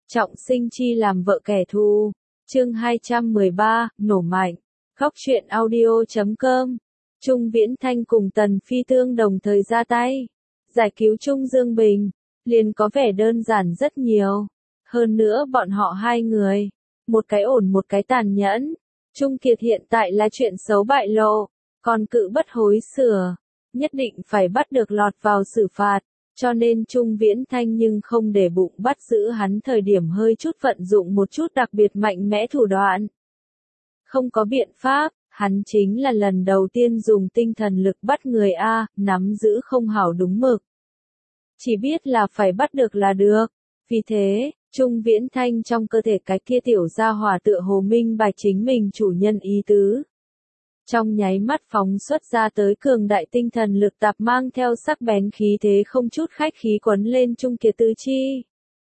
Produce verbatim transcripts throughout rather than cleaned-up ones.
Trọng sinh chi làm vợ kẻ thù. Chương hai trăm mười ba, nổ mạnh. Góc truyện audio chấm com. Trung Viễn Thanh cùng Tần Phi Tương đồng thời ra tay. Giải cứu Trung Dương Bình. Liền có vẻ đơn giản rất nhiều. Hơn nữa bọn họ hai người. Một cái ổn một cái tàn nhẫn. Trung Kiệt hiện tại là chuyện xấu bại lộ. Còn cự bất hối sửa. Nhất định phải bắt được lọt vào xử phạt. Cho nên Trung Viễn Thanh nhưng không để bụng bắt giữ hắn thời điểm hơi chút vận dụng một chút đặc biệt mạnh mẽ thủ đoạn. Không có biện pháp, hắn chính là lần đầu tiên dùng tinh thần lực bắt người A, nắm giữ không hảo đúng mực. Chỉ biết là phải bắt được là được. Vì thế, Trung Viễn Thanh trong cơ thể cái kia tiểu gia hỏa tựa hồ minh bạch chính mình chủ nhân ý tứ. Trong nháy mắt phóng xuất ra tới cường đại tinh thần lực tạp mang theo sắc bén khí thế không chút khách khí quấn lên Trung Kiệt tứ chi.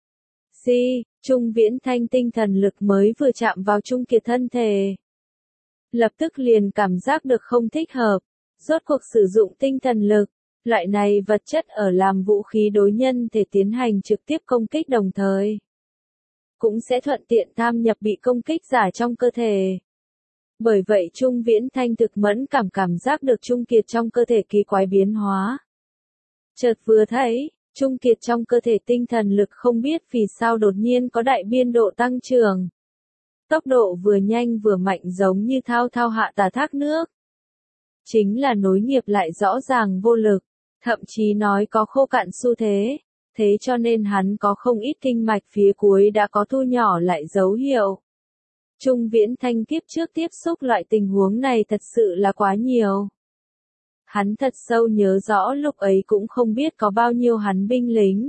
Si, Trung Viễn Thanh tinh thần lực mới vừa chạm vào Trung Kiệt thân thể. Lập tức liền cảm giác được không thích hợp, rốt cuộc sử dụng tinh thần lực. Loại này vật chất ở làm vũ khí đối nhân thể tiến hành trực tiếp công kích đồng thời. Cũng sẽ thuận tiện tham nhập bị công kích giả trong cơ thể. Bởi vậy Trung Viễn Thanh thực mẫn cảm cảm giác được Trung Kiệt trong cơ thể kỳ quái biến hóa. Chợt vừa thấy, Trung Kiệt trong cơ thể tinh thần lực không biết vì sao đột nhiên có đại biên độ tăng trưởng. Tốc độ vừa nhanh vừa mạnh giống như thao thao hạ tà thác nước. Chính là nối nghiệp lại rõ ràng vô lực, thậm chí nói có khô cạn xu thế, thế cho nên hắn có không ít kinh mạch phía cuối đã có thu nhỏ lại dấu hiệu. Trung Viễn Thanh kiếp trước tiếp xúc loại tình huống này thật sự là quá nhiều. Hắn thật sâu nhớ rõ lúc ấy cũng không biết có bao nhiêu hắn binh lính.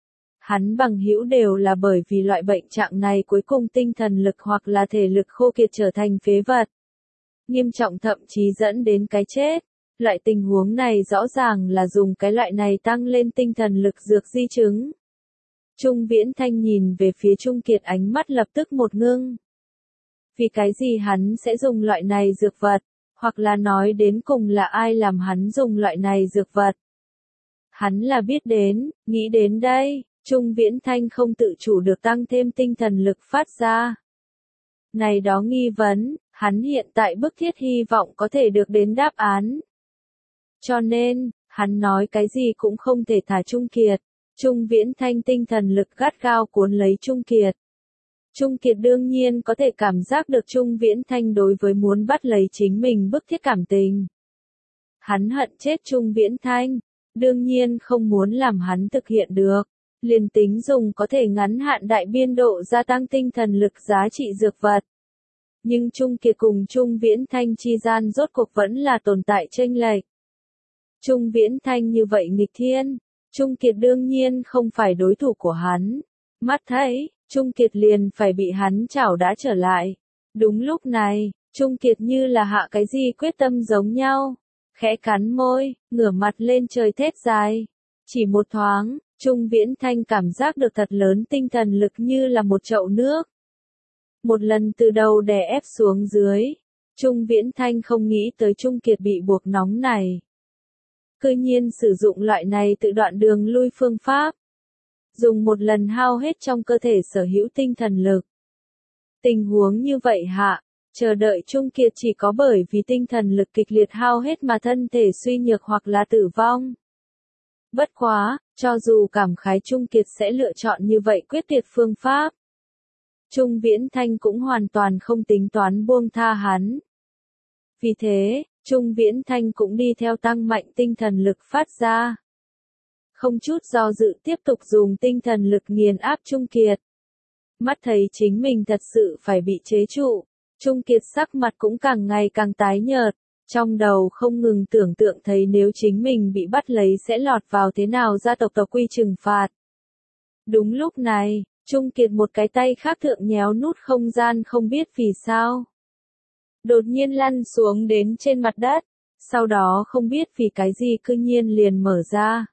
Hắn bằng hữu đều là bởi vì loại bệnh trạng này cuối cùng tinh thần lực hoặc là thể lực khô kiệt trở thành phế vật. Nghiêm trọng thậm chí dẫn đến cái chết. Loại tình huống này rõ ràng là dùng cái loại này tăng lên tinh thần lực dược di chứng. Trung Viễn Thanh nhìn về phía Trung Kiệt ánh mắt lập tức một ngưng. Vì cái gì hắn sẽ dùng loại này dược vật, hoặc là nói đến cùng là ai làm hắn dùng loại này dược vật. Hắn là biết đến, nghĩ đến đây, Trung Viễn Thanh không tự chủ được tăng thêm tinh thần lực phát ra. Này đó nghi vấn, hắn hiện tại bức thiết hy vọng có thể được đến đáp án. Cho nên, hắn nói cái gì cũng không thể thả Trung Kiệt. Trung Viễn Thanh tinh thần lực gắt gao cuốn lấy Trung Kiệt. Trung Kiệt đương nhiên có thể cảm giác được Trung Viễn Thanh đối với muốn bắt lấy chính mình bức thiết cảm tình. Hắn hận chết Trung Viễn Thanh, đương nhiên không muốn làm hắn thực hiện được. Liền tính dùng có thể ngắn hạn đại biên độ gia tăng tinh thần lực giá trị dược vật. Nhưng Trung Kiệt cùng Trung Viễn Thanh chi gian rốt cuộc vẫn là tồn tại chênh lệch. Trung Viễn Thanh như vậy nghịch thiên, Trung Kiệt đương nhiên không phải đối thủ của hắn. Mắt thấy, Trung Kiệt liền phải bị hắn chảo đã trở lại. Đúng lúc này, Trung Kiệt như là hạ cái gì quyết tâm giống nhau. Khẽ cắn môi, ngửa mặt lên trời thét dài. Chỉ một thoáng, Trung Viễn Thanh cảm giác được thật lớn tinh thần lực như là một chậu nước. Một lần từ đầu đè ép xuống dưới. Trung Viễn Thanh không nghĩ tới Trung Kiệt bị buộc nóng này. Cư nhiên sử dụng loại này tự đoạn đường lui phương pháp. Dùng một lần hao hết trong cơ thể sở hữu tinh thần lực. Tình huống như vậy hạ, chờ đợi Trung Kiệt chỉ có bởi vì tinh thần lực kịch liệt hao hết mà thân thể suy nhược hoặc là tử vong. Bất quá, cho dù cảm khái Trung Kiệt sẽ lựa chọn như vậy quyết tuyệt phương pháp. Trung Viễn Thanh cũng hoàn toàn không tính toán buông tha hắn. Vì thế, Trung Viễn Thanh cũng đi theo tăng mạnh tinh thần lực phát ra. Không chút do dự tiếp tục dùng tinh thần lực nghiền áp Trung Kiệt. Mắt thấy chính mình thật sự phải bị chế trụ, Trung Kiệt sắc mặt cũng càng ngày càng tái nhợt, trong đầu không ngừng tưởng tượng thấy nếu chính mình bị bắt lấy sẽ lọt vào thế nào gia tộc tộc quy trừng phạt. Đúng lúc này, Trung Kiệt một cái tay khác thượng nhéo nút không gian không biết vì sao. Đột nhiên lăn xuống đến trên mặt đất, sau đó không biết vì cái gì cư nhiên liền mở ra.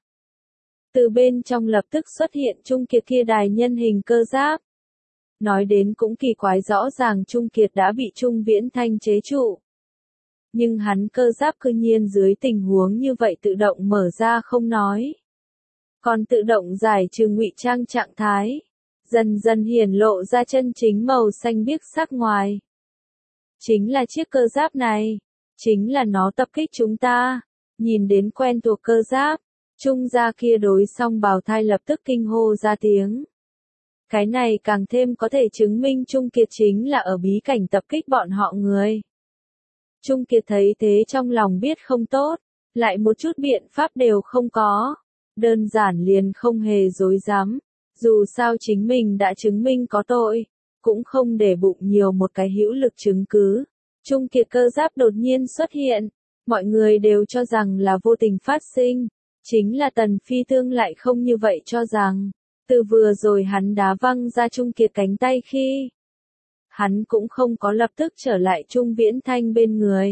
Từ bên trong lập tức xuất hiện Trung Kiệt kia đài nhân hình cơ giáp. Nói đến cũng kỳ quái rõ ràng Trung Kiệt đã bị Trung Viễn Thanh chế trụ. Nhưng hắn cơ giáp cư nhiên dưới tình huống như vậy tự động mở ra không nói. Còn tự động giải trừ ngụy trang trạng thái. dần dần hiển lộ ra chân chính màu xanh biếc sắc ngoài. Chính là chiếc cơ giáp này, chính là nó tập kích chúng ta. Nhìn đến quen thuộc cơ giáp, Trung gia kia đối song bào thai lập tức kinh hô ra tiếng. Cái này càng thêm có thể chứng minh Trung Kiệt chính là ở bí cảnh tập kích bọn họ người. Trung Kiệt thấy thế trong lòng biết không tốt, lại một chút biện pháp đều không có. Đơn giản liền không hề dối dám, dù sao chính mình đã chứng minh có tội, cũng không để bụng nhiều một cái hữu lực chứng cứ. Trung Kiệt cơ giáp đột nhiên xuất hiện, mọi người đều cho rằng là vô tình phát sinh, chính là Tần Phi Tương lại không như vậy cho rằng. Từ vừa rồi hắn đá văng ra Trung Kiệt cánh tay khi, hắn cũng không có lập tức trở lại Trung Viễn Thanh bên người,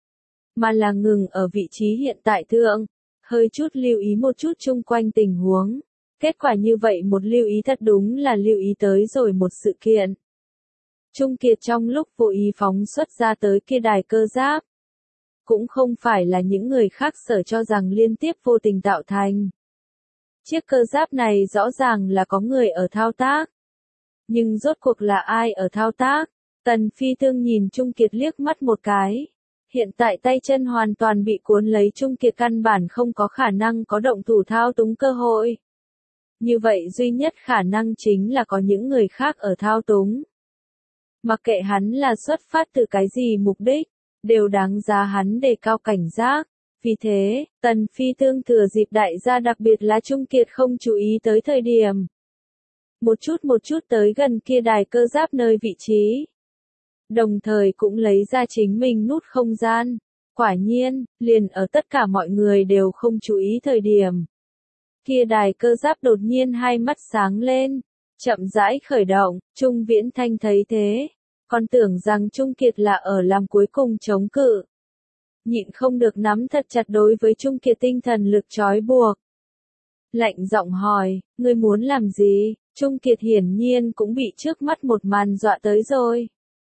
mà là ngừng ở vị trí hiện tại thượng, hơi chút lưu ý một chút chung quanh tình huống. Kết quả như vậy một lưu ý thật đúng là lưu ý tới rồi một sự kiện. Trung Kiệt trong lúc vô ý phóng xuất ra tới kia đài cơ giáp, cũng không phải là những người khác sở cho rằng liên tiếp vô tình tạo thành. Chiếc cơ giáp này rõ ràng là có người ở thao tác. Nhưng rốt cuộc là ai ở thao tác? Tần Phi Tương nhìn Trung Kiệt liếc mắt một cái. Hiện tại tay chân hoàn toàn bị cuốn lấy, Trung Kiệt căn bản không có khả năng có động thủ thao túng cơ hội. Như vậy duy nhất khả năng chính là có những người khác ở thao túng. Mặc kệ hắn là xuất phát từ cái gì mục đích, đều đáng giá hắn đề cao cảnh giác. Vì thế, Tần Phi Tương thừa dịp đại gia đặc biệt là Trung Kiệt không chú ý tới thời điểm. Một chút một chút tới gần kia đài cơ giáp nơi vị trí. Đồng thời cũng lấy ra chính mình nút không gian. Quả nhiên, liền ở tất cả mọi người đều không chú ý thời điểm. Kia đài cơ giáp đột nhiên hai mắt sáng lên, chậm rãi khởi động. Trung Viễn Thanh thấy thế, còn tưởng rằng Trung Kiệt là ở làm cuối cùng chống cự. Nhịn không được nắm thật chặt đối với Trung Kiệt tinh thần lực trói buộc. Lạnh giọng hỏi, ngươi muốn làm gì? Trung Kiệt hiển nhiên cũng bị trước mắt một màn dọa tới rồi.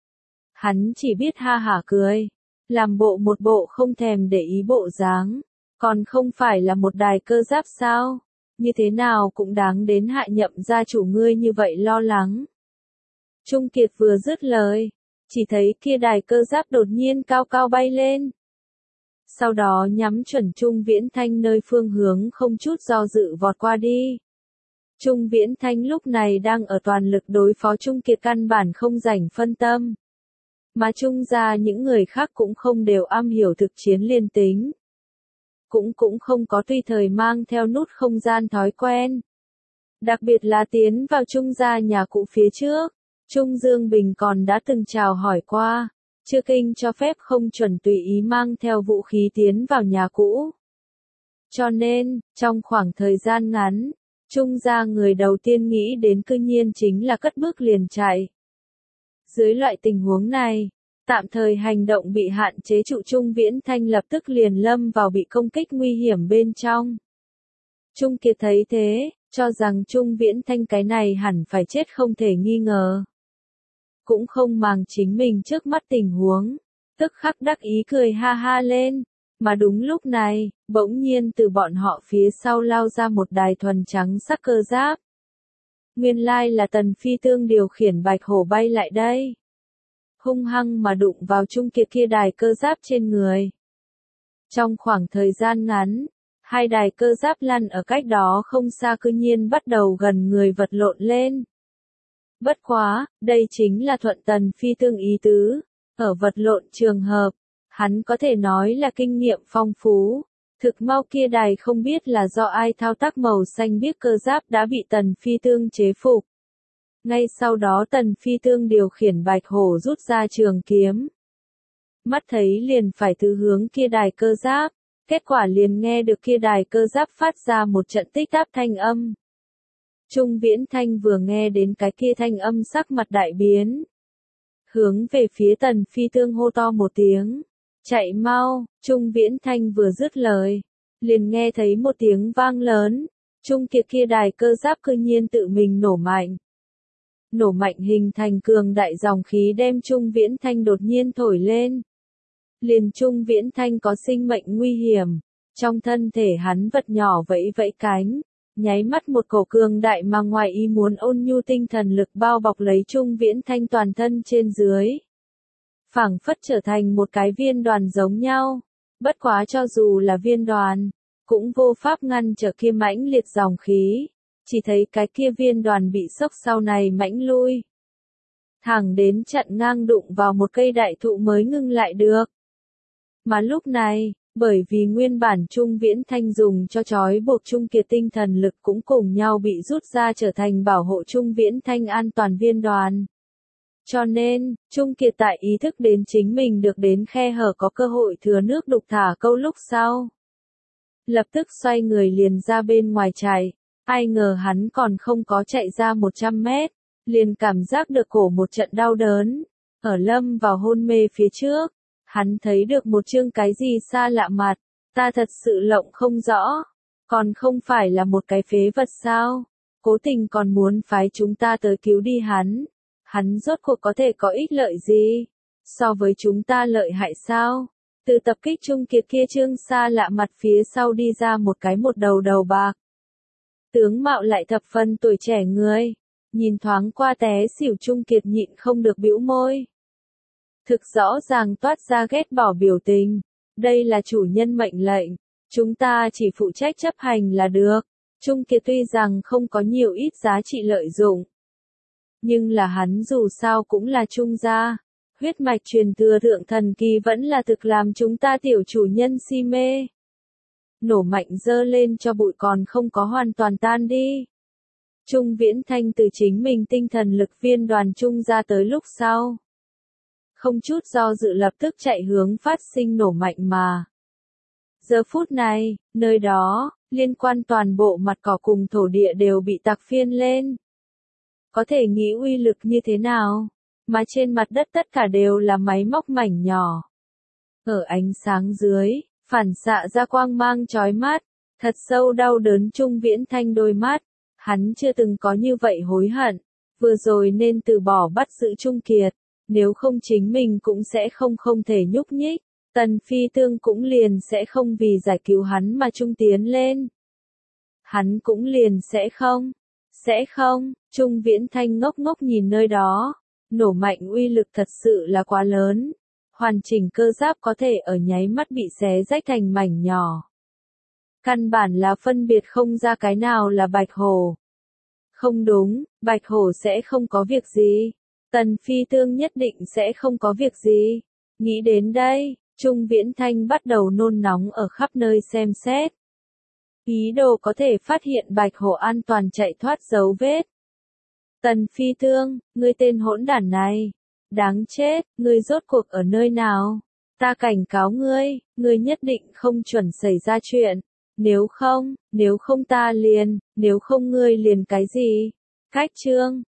Hắn chỉ biết ha hả cười, làm bộ một bộ không thèm để ý bộ dáng, còn không phải là một đài cơ giáp sao? Như thế nào cũng đáng đến hại Nhậm gia chủ ngươi như vậy lo lắng. Trung Kiệt vừa dứt lời, chỉ thấy kia đài cơ giáp đột nhiên cao cao bay lên. Sau đó nhắm chuẩn Trung Viễn Thanh nơi phương hướng không chút do dự vọt qua đi. Trung Viễn Thanh lúc này đang ở toàn lực đối phó Trung Kiệt, căn bản không rảnh phân tâm. Mà Trung gia những người khác cũng không đều am hiểu thực chiến liên tính. Cũng cũng không có tùy thời mang theo nút không gian thói quen. Đặc biệt là tiến vào Trung gia nhà cũ phía trước, Trung Dương Bình còn đã từng chào hỏi qua. Chưa kinh cho phép không chuẩn tùy ý mang theo vũ khí tiến vào nhà cũ. Cho nên, trong khoảng thời gian ngắn, Trung gia người đầu tiên nghĩ đến cư nhiên chính là cất bước liền chạy. Dưới loại tình huống này, tạm thời hành động bị hạn chế trụ, Trung Viễn Thanh lập tức liền lâm vào bị công kích nguy hiểm bên trong. Trung Kiệt thấy thế, cho rằng Trung Viễn Thanh cái này hẳn phải chết không thể nghi ngờ. Cũng không màng chính mình trước mắt tình huống, tức khắc đắc ý cười ha ha lên, mà đúng lúc này, bỗng nhiên từ bọn họ phía sau lao ra một đài thuần trắng sắc cơ giáp. Nguyên lai là Tần Phi Tương điều khiển bạch hổ bay lại đây. Hung hăng mà đụng vào Trung Kiệt kia đài cơ giáp trên người. Trong khoảng thời gian ngắn, hai đài cơ giáp lăn ở cách đó không xa cư nhiên bắt đầu gần người vật lộn lên. Bất quá, đây chính là thuận Tần Phi Tương ý tứ. Ở vật lộn trường hợp, hắn có thể nói là kinh nghiệm phong phú. Thực mau kia đài không biết là do ai thao tác màu xanh biếc cơ giáp đã bị Tần Phi Tương chế phục. Ngay sau đó Tần Phi Tương điều khiển bạch hổ rút ra trường kiếm. Mắt thấy liền phải thứ hướng kia đài cơ giáp, kết quả liền nghe được kia đài cơ giáp phát ra một trận tích táp thanh âm. Trung Viễn Thanh vừa nghe đến cái kia thanh âm sắc mặt đại biến. Hướng về phía Tần Phi Tương hô to một tiếng. Chạy mau, Trung Viễn Thanh vừa dứt lời. Liền nghe thấy một tiếng vang lớn. Trung Kiệt kia đài cơ giáp cư nhiên tự mình nổ mạnh. Nổ mạnh hình thành cường đại dòng khí đem Trung Viễn Thanh đột nhiên thổi lên. Liền Trung Viễn Thanh có sinh mệnh nguy hiểm. Trong thân thể hắn vật nhỏ vẫy vẫy cánh. Nháy mắt một cổ cường đại mà ngoài ý muốn ôn nhu tinh thần lực bao bọc lấy Trung Viễn Thanh toàn thân trên dưới. Phảng phất trở thành một cái viên đoàn giống nhau. Bất quá cho dù là viên đoàn, cũng vô pháp ngăn trở kia mãnh liệt dòng khí. Chỉ thấy cái kia viên đoàn bị sốc sau này mãnh lui. Thẳng đến chặn ngang đụng vào một cây đại thụ mới ngưng lại được. Mà lúc này, bởi vì nguyên bản Trung Viễn Thanh dùng cho trói buộc Trung Kiệt tinh thần lực cũng cùng nhau bị rút ra trở thành bảo hộ Trung Viễn Thanh an toàn viên đoàn. Cho nên, Trung Kiệt tại ý thức đến chính mình được đến khe hở có cơ hội thừa nước đục thả câu lúc sau. Lập tức xoay người liền ra bên ngoài chạy, ai ngờ hắn còn không có chạy ra một trăm mét, liền cảm giác được cổ một trận đau đớn, ở lâm vào hôn mê phía trước. Hắn thấy được một chương cái gì xa lạ mặt, ta thật sự lộng không rõ, còn không phải là một cái phế vật sao, cố tình còn muốn phái chúng ta tới cứu đi hắn, hắn rốt cuộc có thể có ích lợi gì, so với chúng ta lợi hại sao, từ tập kích Trung Kiệt kia chương xa lạ mặt phía sau đi ra một cái một đầu đầu bạc. Tướng mạo lại thập phân tuổi trẻ người, nhìn thoáng qua té xỉu Trung Kiệt nhịn không được bĩu môi. Thực rõ ràng toát ra ghét bỏ biểu tình, đây là chủ nhân mệnh lệnh, chúng ta chỉ phụ trách chấp hành là được. Trung Kiệt tuy rằng không có nhiều ít giá trị lợi dụng, nhưng là hắn dù sao cũng là Trung gia, huyết mạch truyền thừa thượng thần kỳ vẫn là thực làm chúng ta tiểu chủ nhân si mê. Nổ mạnh dơ lên cho bụi còn không có hoàn toàn tan đi. Trung Viễn Thanh từ chính mình tinh thần lực viên đoàn Trung ra tới lúc sau. Không chút do dự lập tức chạy hướng phát sinh nổ mạnh mà. Giờ phút này, nơi đó, liên quan toàn bộ mặt cỏ cùng thổ địa đều bị tạc phiên lên. Có thể nghĩ uy lực như thế nào, mà trên mặt đất tất cả đều là máy móc mảnh nhỏ. Ở ánh sáng dưới, phản xạ ra quang mang chói mắt, thật sâu đau đớn Trung Viễn Thanh đôi mắt. Hắn chưa từng có như vậy hối hận, vừa rồi nên từ bỏ bắt giữ Trung Kiệt. Nếu không chính mình cũng sẽ không không thể nhúc nhích, Tần Phi Tương cũng liền sẽ không vì giải cứu hắn mà trung tiến lên. Hắn cũng liền sẽ không, sẽ không, Trung Viễn Thanh ngốc ngốc nhìn nơi đó, nổ mạnh uy lực thật sự là quá lớn, hoàn chỉnh cơ giáp có thể ở nháy mắt bị xé rách thành mảnh nhỏ. Căn bản là phân biệt không ra cái nào là Bạch Hổ. Không đúng, Bạch Hổ sẽ không có việc gì. Tần Phi Tương nhất định sẽ không có việc gì. Nghĩ đến đây, Trung Viễn Thanh bắt đầu nôn nóng ở khắp nơi xem xét. Ý đồ có thể phát hiện Bạch Hổ an toàn chạy thoát dấu vết. Tần Phi Tương, ngươi tên hỗn đản này. Đáng chết, ngươi rốt cuộc ở nơi nào? Ta cảnh cáo ngươi, ngươi nhất định không chuẩn xảy ra chuyện. Nếu không, nếu không ta liền, nếu không ngươi liền cái gì? Cách chương.